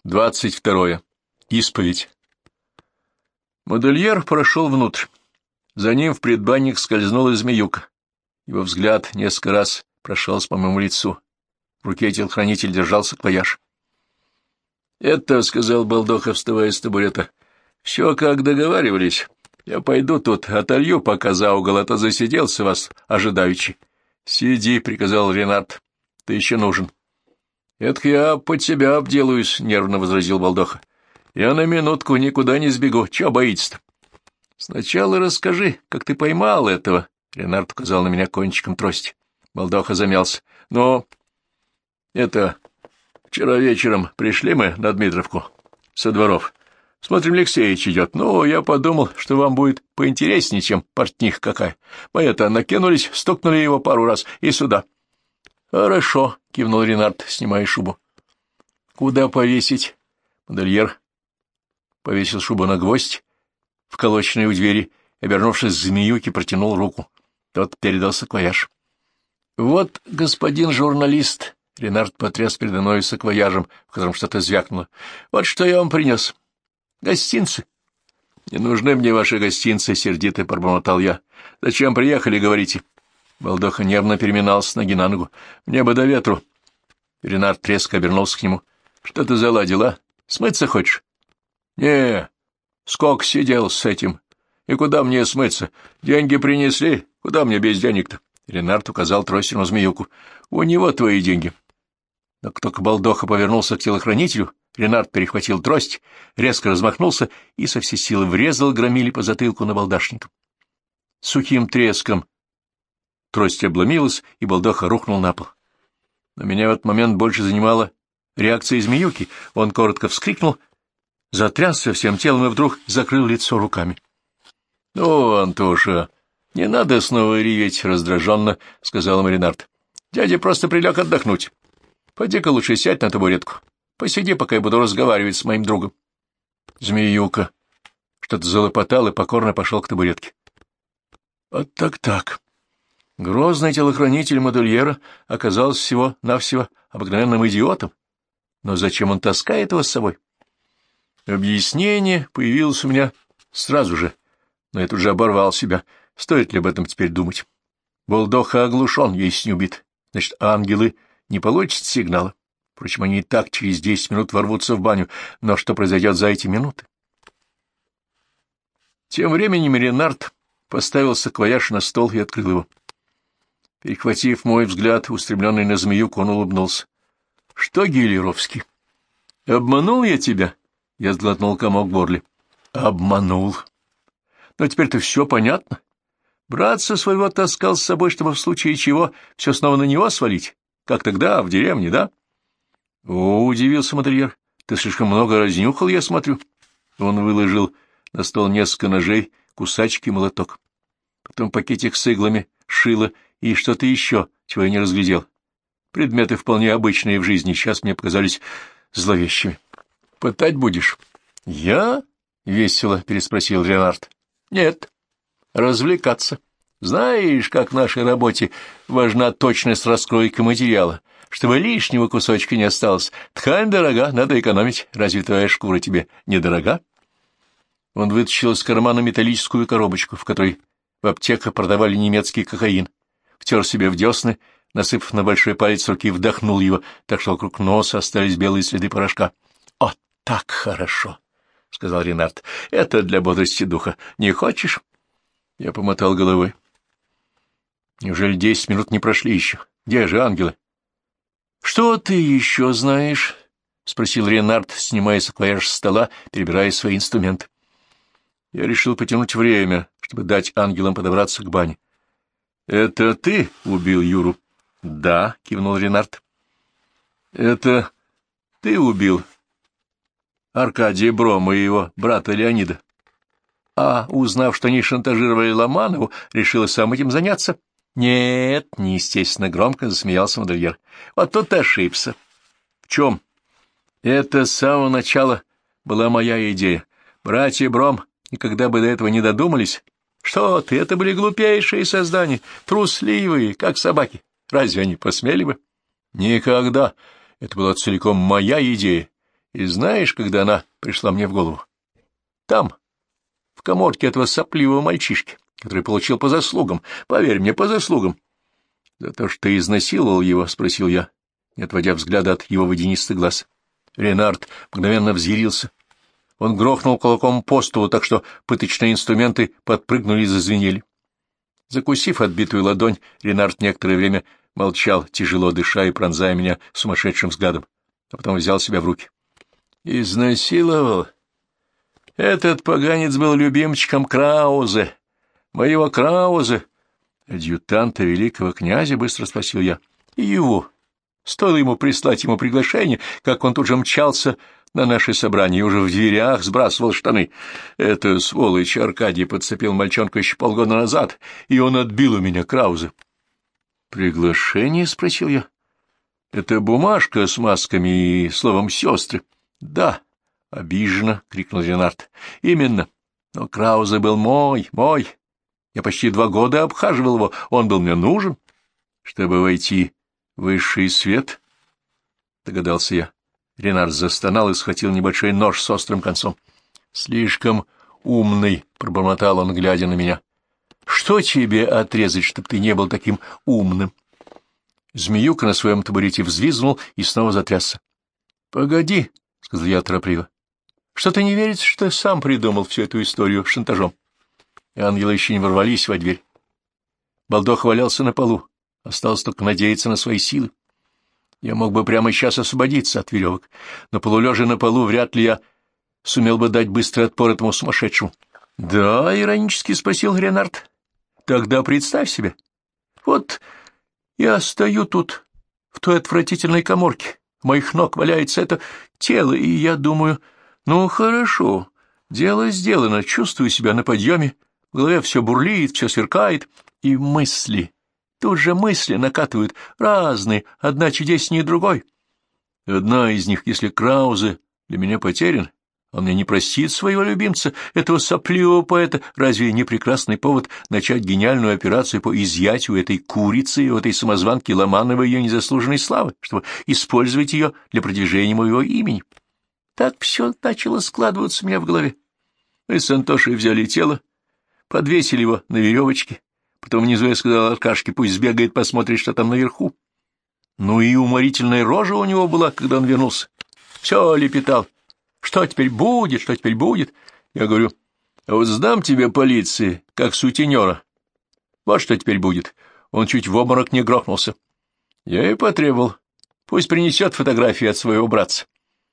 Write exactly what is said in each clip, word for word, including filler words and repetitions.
Двадцать второе. Исповедь. Модельер прошел внутрь. За ним в предбанник скользнула змеюка. Его взгляд несколько раз прошелся по моему лицу. В руке телохранитель держал саквояж. — Это, — сказал Балдоха, вставая с табурета, — все как договаривались. Я пойду тут отолью, пока за угол, а то засиделся вас ожидаючи. — Сиди, — приказал Ренард, — ты еще нужен. — Это я под тебя обделаюсь, — нервно возразил Балдоха. — Я на минутку никуда не сбегу. Чего боитесь-то? — Сначала расскажи, как ты поймал этого, — Ренард указал на меня кончиком трости. Балдоха замялся. — Ну, это... Вчера вечером пришли мы на Дмитровку со дворов. Смотрим, Алексеич идет. Ну, я подумал, что вам будет поинтереснее, чем портних какая. Мы-то накинулись, стукнули его пару раз и сюда. — Хорошо, — кивнул Ренард, снимая шубу. — Куда повесить? Модельер повесил шубу на гвоздь, вколоченный у двери, обернувшись к змеюке, протянул руку. Тот передал саквояж. — Вот, господин журналист, — Ренард потряс передо мной саквояжем, в котором что-то звякнуло. — Вот что я вам принес. Гостинцы. — Не нужны мне ваши гостинцы, — сердито пробормотал я. — Зачем приехали, говорите? Балдоха нервно переминался с ноги на ногу. — Мне бы до ветру. Ренард резко обернулся к нему. — Что ты заладил, а? Смыться хочешь? — Не, сколько сидел с этим. И куда мне смыться? Деньги принесли. Куда мне без денег-то? Ренард указал тростью на змеюку. — У него твои деньги. Но как только Балдоха повернулся к телохранителю, Ренард перехватил трость, резко размахнулся и со всей силы врезал громиле по затылку набалдашником. Сухим треском трость обломилась, и Балдоха рухнул на пол. Но меня в этот момент больше занимала реакция змеюки. Он коротко вскрикнул, затрясся всем телом и вдруг закрыл лицо руками. — Ну, Антоша, не надо снова реветь, — раздраженно сказал ему Ренард. — Дядя просто прилег отдохнуть. Пойди-ка лучше сядь на табуретку. Посиди, пока я буду разговаривать с моим другом. Змеюка что-то залопотал и покорно пошел к табуретке. Вот так-так. Грозный телохранитель модельера оказался всего-навсего обыкновенным идиотом. Но зачем он таскает его с собой? Объяснение появилось у меня сразу же, но я тут же оборвал себя. Стоит ли об этом теперь думать? Балдоха оглушен, если не убит. Значит, ангелы не получат сигнала. Впрочем, они и так через десять минут ворвутся в баню. Но что произойдет за эти минуты? Тем временем Ренард поставил саквояж на стол и открыл его. Перехватив мой взгляд, устремленный на змеюку, он улыбнулся. — Что, Гелеровский, обманул я тебя? Я сглотнул комок в горле. — Обманул. Но теперь-то все понятно. Братца своего таскал с собой, чтобы в случае чего все снова на него свалить. Как тогда, в деревне, да? — О, — удивился модельер, — ты слишком много разнюхал, я смотрю. Он выложил на стол несколько ножей, кусачки и молоток. Потом пакетик с иглами, шило и что-то еще, чего я не разглядел. Предметы вполне обычные в жизни, сейчас мне показались зловещими. — Пытать будешь? — Я? — весело переспросил Ренард. — Нет. Развлекаться. Знаешь, как в нашей работе важна точность раскройки материала, чтобы лишнего кусочка не осталось. Ткань дорога, надо экономить. Разве твоя шкура тебе недорога? Он вытащил из кармана металлическую коробочку, в которой в аптеках продавали немецкий кокаин, втер себе в десны, насыпав на большой палец руки, вдохнул его, так что вокруг носа остались белые следы порошка. — О, так хорошо! — сказал Ренард. — Это для бодрости духа. Не хочешь? Я помотал головой. Неужели десять минут не прошли еще? Где же ангелы? — Что ты еще знаешь? — спросил Ренард, снимая саквояж с стола, перебирая свои инструменты. Я решил потянуть время, чтобы дать ангелам подобраться к бане. — Это ты убил Юру? — Да, — кивнул Ренард. — Это ты убил Аркадия Брома и его брата Леонида? А, узнав, что они шантажировали Ломанову, решила сам этим заняться? — Нет, — неестественно громко засмеялся модельер. — Вот тут ты ошибся. — В чем? — Это с самого начала была моя идея. Братья Бром никогда бы до этого не додумались. Что ты, это были глупейшие создания, трусливые, как собаки. Разве они посмели бы? — Никогда. Это была целиком моя идея. И знаешь, когда она пришла мне в голову? Там, в каморке этого сопливого мальчишки, который получил по заслугам, поверь мне, по заслугам. — За то, что ты изнасиловал его? — спросил я, не отводя взгляда от его водянистых глаз. Ренард мгновенно взъярился. Он грохнул кулаком по столу, так что пыточные инструменты подпрыгнули и зазвенели. Закусив отбитую ладонь, Ренард некоторое время молчал, тяжело дыша и пронзая меня сумасшедшим взглядом, а потом взял себя в руки. — Изнасиловал? Этот поганец был любимчиком Краузе, моего Краузе. Адъютанта великого князя, — быстро спросил я. — И его. Стоило ему прислать ему приглашение, как он тут же мчался на наше собрание и уже в дверях сбрасывал штаны. Это сволочь Аркадий подцепил мальчонку еще полгода назад, и он отбил у меня Краузе. — Приглашение? — спросил я. — Это бумажка с масками и словом «сестры». — Да, — обиженно крикнул Ренард. — Именно. Но Краузе был мой, мой. Я почти два года обхаживал его, он был мне нужен, чтобы войти в высший свет, — догадался я. Ренард застонал и схватил небольшой нож с острым концом. — Слишком умный, — пробормотал он, глядя на меня. — Что тебе отрезать, чтоб ты не был таким умным? Змеюка на своем табурете взвизгнул и снова затрясся. — Погоди, — сказал я торопливо. — Что ты не верится, что я сам придумал всю эту историю шантажом? Ангелы еще не ворвались во дверь. Балдох валялся на полу. Осталось только надеяться на свои силы. Я мог бы прямо сейчас освободиться от веревок, но, полулежа на полу, вряд ли я сумел бы дать быстрый отпор этому сумасшедшему. — Да, — иронически спросил Ренард. — Тогда представь себе. Вот я стою тут, в той отвратительной каморке. У моих ног валяется это тело, и я думаю, ну, хорошо, дело сделано, чувствую себя на подъеме. В голове все бурлит, все сверкает, и мысли, тут же мысли накатывают, разные, одна чудеснее другой. Одна из них, если Краузе для меня потерян, он мне не простит своего любимца, этого сопливого поэта, разве не прекрасный повод начать гениальную операцию по изъятию этой курицы и этой самозванки Ломановой ее незаслуженной славы, чтобы использовать ее для продвижения моего имени? Так все начало складываться у меня в голове. Мы с Антошей взяли тело, подвесили его на веревочке. Потом внизу я сказал Аркашке, пусть сбегает, посмотрит, что там наверху. Ну и уморительная рожа у него была, когда он вернулся. Все лепетал. Что теперь будет, что теперь будет? Я говорю, а вот сдам тебе полиции, как сутенера. Вот что теперь будет. Он чуть в обморок не грохнулся. Я и потребовал. Пусть принесет фотографии от своего братца.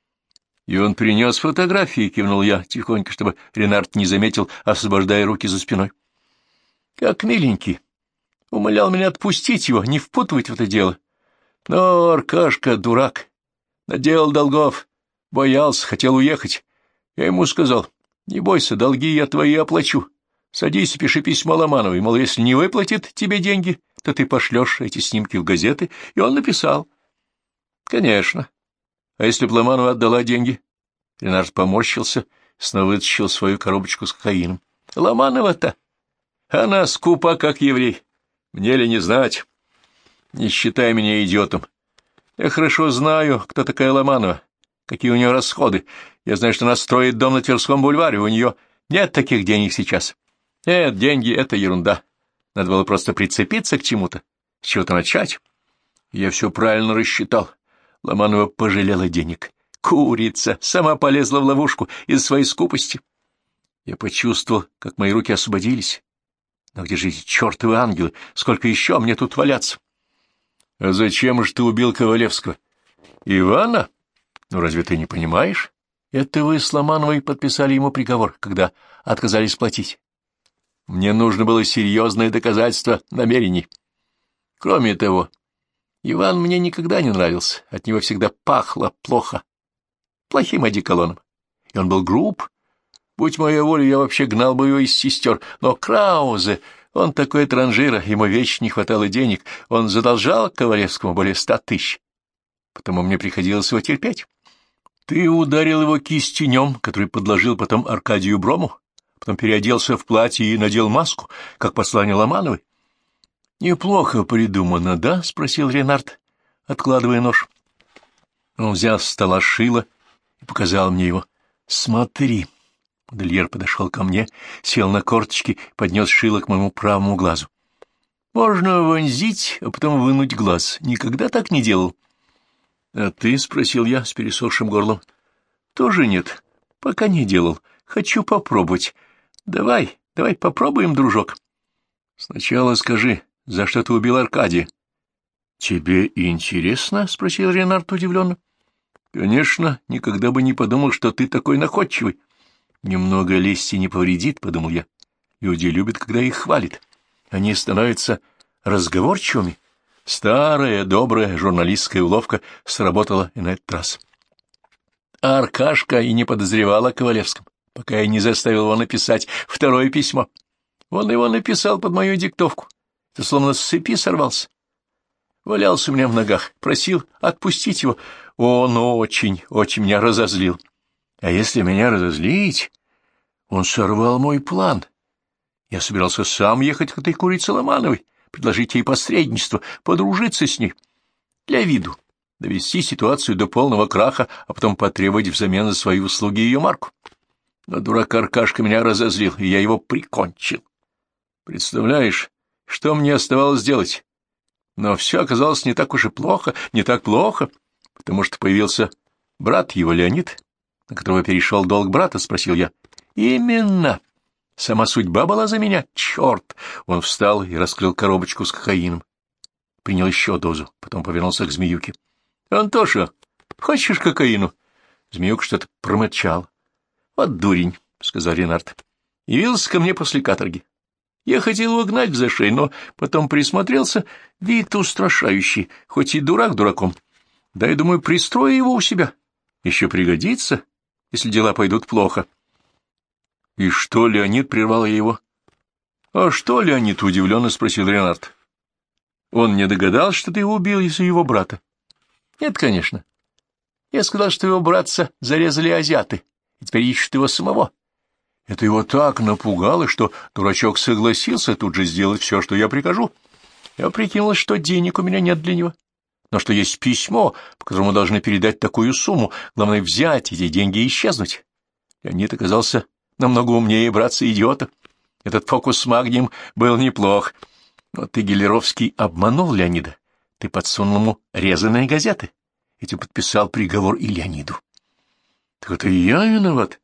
И он принес фотографии, кивнул я, тихонько, чтобы Ренард не заметил, освобождая руки за спиной. Как миленький. Умолял меня отпустить его, не впутывать в это дело. Но Аркашка дурак. Наделал долгов, боялся, хотел уехать. Я ему сказал, не бойся, долги я твои оплачу. Садись и пиши письмо Ломановой, мол, если не выплатит тебе деньги, то ты пошлешь эти снимки в газеты. И он написал. Конечно. А если б Ломанова отдала деньги? Ренард поморщился, снова вытащил свою коробочку с кокаином. Ломанова-то? Она скупа, как еврей. Мне ли не знать? Не считай меня идиотом. Я хорошо знаю, кто такая Ломанова, какие у нее расходы. Я знаю, что она строит дом на Тверском бульваре, у нее нет таких денег сейчас. Нет, деньги — это ерунда. Надо было просто прицепиться к чему-то, с чего-то начать. Я все правильно рассчитал. Ломанова пожалела денег. Курица сама полезла в ловушку из своей скупости. Я почувствовал, как мои руки освободились. Но где же эти чертовы ангелы? Сколько еще мне тут валяться? — А зачем же ты убил Ковалевского? — Ивана? Ну, разве ты не понимаешь? Это вы с Ломановой подписали ему приговор, когда отказались платить. Мне нужно было серьезное доказательство намерений. Кроме того, Иван мне никогда не нравился, от него всегда пахло плохо, плохим одеколоном, и он был груб. Будь моя воля, я вообще гнал бы его из сестер, но Краузе, он такой транжира, ему вечно не хватало денег, он задолжал Ковалевскому более ста тысяч, потому мне приходилось его терпеть. Ты ударил его кистенем, который подложил потом Аркадию Брому, потом переоделся в платье и надел маску, как послание Ломановой. — Неплохо придумано, да? — спросил Ренард, откладывая нож. Он взял с стола шило и показал мне его. «Смотри». Модельер подошел ко мне, сел на корточки, поднес шило к моему правому глазу. «Можно вонзить, а потом вынуть глаз. Никогда так не делал». «А ты?» — спросил я с пересохшим горлом. «Тоже нет. Пока не делал. Хочу попробовать. Давай, давай попробуем, дружок». «Сначала скажи, за что ты убил Аркадия?» «Тебе интересно?» — спросил Ренард удивленно. «Конечно, никогда бы не подумал, что ты такой находчивый». «Немного лести не повредит», — подумал я. «Люди любят, когда их хвалят. Они становятся разговорчивыми». Старая, добрая журналистская уловка сработала и на этот раз. А Аркашка и не подозревал о Ковалевском, пока я не заставил его написать второе письмо. Он его написал под мою диктовку. Это словно с цепи сорвался. Валялся у меня в ногах, просил отпустить его. Он очень, очень меня разозлил. А если меня разозлить, он сорвал мой план. Я собирался сам ехать к этой курице Ломановой, предложить ей посредничество, подружиться с ней. Для виду, довести ситуацию до полного краха, а потом потребовать взамен за свои услуги ее марку. Но дурак Аркашка меня разозлил, и я его прикончил. Представляешь, что мне оставалось делать? Но все оказалось не так уж и плохо, не так плохо, потому что появился брат его, Леонид, на которого перешел долг брата, спросил я. Именно. Сама судьба была за меня. Черт! Он встал и раскрыл коробочку с кокаином. Принял еще дозу, потом повернулся к Змеюке. — Антоша, хочешь кокаину? Змеюка что-то промычал. — Вот дурень, — сказал Ренард. Явился ко мне после каторги. Я хотел его гнать за шею, но потом присмотрелся, вид устрашающий, хоть и дурак дураком. Да, я думаю, пристрою его у себя. Еще пригодится, если дела пойдут плохо. — И что, Леонид? — прервал я его. — А что, Леонид? — удивленно спросил Ренард. — Он не догадался, что ты его убил из-за его брата? — Нет, конечно. Я сказал, что его братца зарезали азиаты, и теперь ищут его самого. Это его так напугало, что дурачок согласился тут же сделать все, что я прикажу. Я прикинул, что денег у меня нет для него, но что есть письмо, по которому должны передать такую сумму, главное взять эти деньги и исчезнуть. Леонид оказался намного умнее братца-идиота. Этот фокус с магнием был неплох. Но ты, Гелеровский, обманул Леонида. Ты подсунул ему резаные газеты. Этим подписал приговор и Леониду. Так это и я виноват.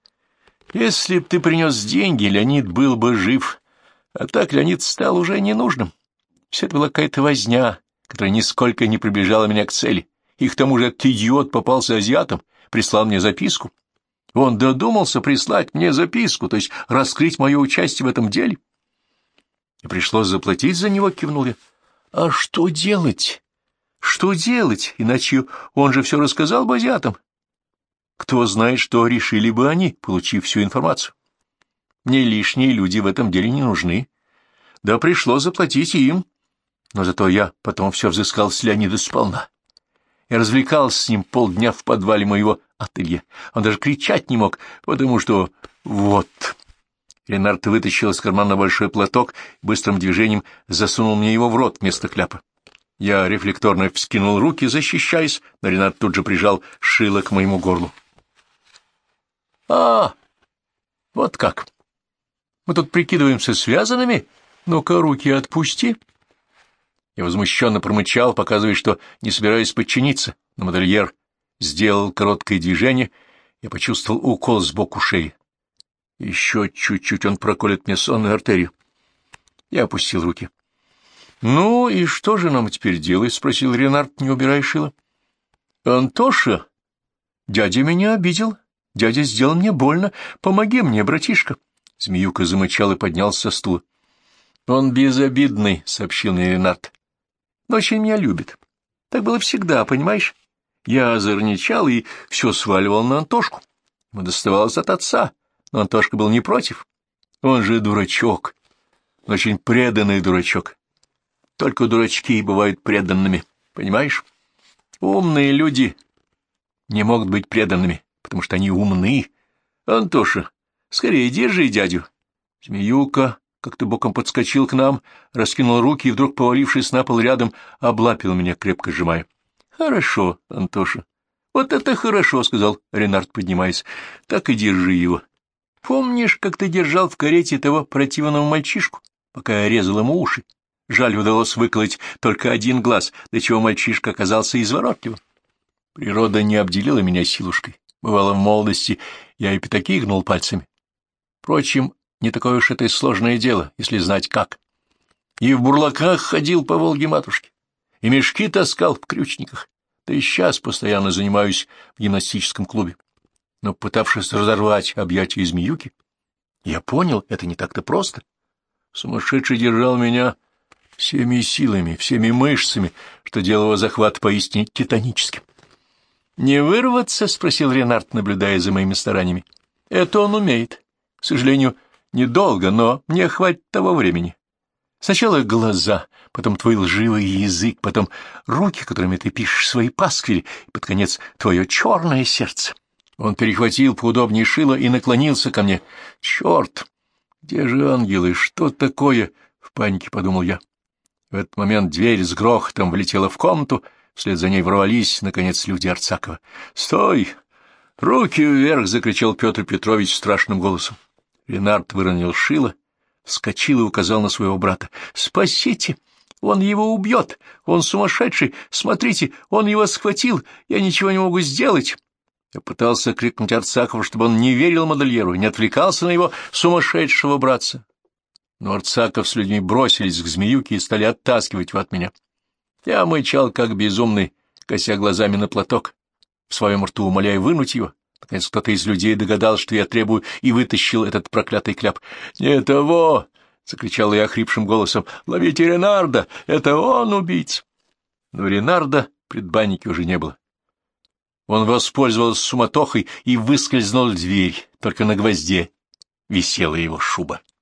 Если б ты принес деньги, Леонид был бы жив. А так Леонид стал уже ненужным. Все это была какая-то возня, которая нисколько не приближала меня к цели. И к тому же этот идиот попался азиатом, прислал мне записку. Он додумался прислать мне записку, то есть раскрыть мое участие в этом деле. И пришлось заплатить за него, кивнул я. А что делать? Что делать? Иначе он же все рассказал бы азиатам. Кто знает, что решили бы они, получив всю информацию. Мне лишние люди в этом деле не нужны. Да пришлось заплатить им. Но зато я потом все взыскал с Леонида сполна. Я развлекался с ним полдня в подвале моего ателье. Он даже кричать не мог, потому что... Вот... Ренард вытащил из кармана большой платок, быстрым движением засунул мне его в рот вместо кляпа. Я рефлекторно вскинул руки, защищаясь, но Ренард тут же прижал шило к моему горлу. — А, вот как. Мы тут прикидываемся связанными? Ну-ка, руки отпусти. Я возмущенно промычал, показывая, что не собираюсь подчиниться, но модельер сделал короткое движение, я почувствовал укол сбоку шеи. Еще чуть-чуть он проколет мне сонную артерию. Я опустил руки. — Ну и что же нам теперь делать? — спросил Ренард, не убирая шило. — Антоша, дядя меня обидел. Дядя сделал мне больно. Помоги мне, братишка. Змеюка замычал и поднялся со стула. — Он безобидный, — сообщил мне Ренард. — Но очень меня любит. Так было всегда, понимаешь? Я озорничал и все сваливал на Антошку. Ему доставалось от отца. Но Антошка был не против. Он же дурачок, очень преданный дурачок. Только дурачки и бывают преданными, понимаешь? Умные люди не могут быть преданными, потому что они умны. Антоша, скорее держи дядю. Змеюка как-то боком подскочил к нам, раскинул руки и, вдруг повалившись на пол рядом, облапил меня, крепко сжимая. Хорошо, Антоша, — Вот это хорошо, — сказал Ренард, поднимаясь. — Так и держи его. Помнишь, как ты держал в карете того противного мальчишку, пока я резал ему уши? Жаль, удалось выколоть только один глаз, до чего мальчишка оказался изворотливым. Природа не обделила меня силушкой. Бывало, в молодости я и пятаки гнул пальцами. Впрочем, не такое уж это и сложное дело, если знать как. И в бурлаках ходил по Волге-матушке, и мешки таскал в крючниках, да и сейчас постоянно занимаюсь в гимнастическом клубе. Но, пытавшись разорвать объятия змеюки, я понял, это не так-то просто. Сумасшедший держал меня всеми силами, всеми мышцами, что делало захват поистине титаническим. — Не вырваться? — спросил Ренард, наблюдая за моими стараниями. — Это он умеет. К сожалению, недолго, но мне хватит того времени. Сначала глаза, потом твой лживый язык, потом руки, которыми ты пишешь свои пасквили, и под конец твое черное сердце. Он перехватил поудобнее шило и наклонился ко мне. — Черт! Где же ангелы? Что такое? — в панике подумал я. В этот момент дверь с грохотом влетела в комнату, вслед за ней ворвались, наконец, люди Арцакова. — Стой! Руки вверх! — закричал Петр Петрович страшным голосом. Ренард выронил шило, вскочил и указал на своего брата. — Спасите! Он его убьет! Он сумасшедший! Смотрите, он его схватил! Я ничего не могу сделать! Я пытался крикнуть Арцакову, чтобы он не верил модельеру и не отвлекался на его сумасшедшего братца. Но Арцаков с людьми бросились к змеюке и стали оттаскивать его от меня. Я мычал, как безумный, кося глазами на платок, в своем рту умоляя вынуть его. Наконец кто-то из людей догадался, что я требую, и вытащил этот проклятый кляп. — Не того! — закричал я охрипшим голосом. — Ловите Ренарда! Это он убийца! Но Ренарда в предбаннике уже не было. Он воспользовался суматохой и выскользнул в дверь, только на гвозде висела его шуба.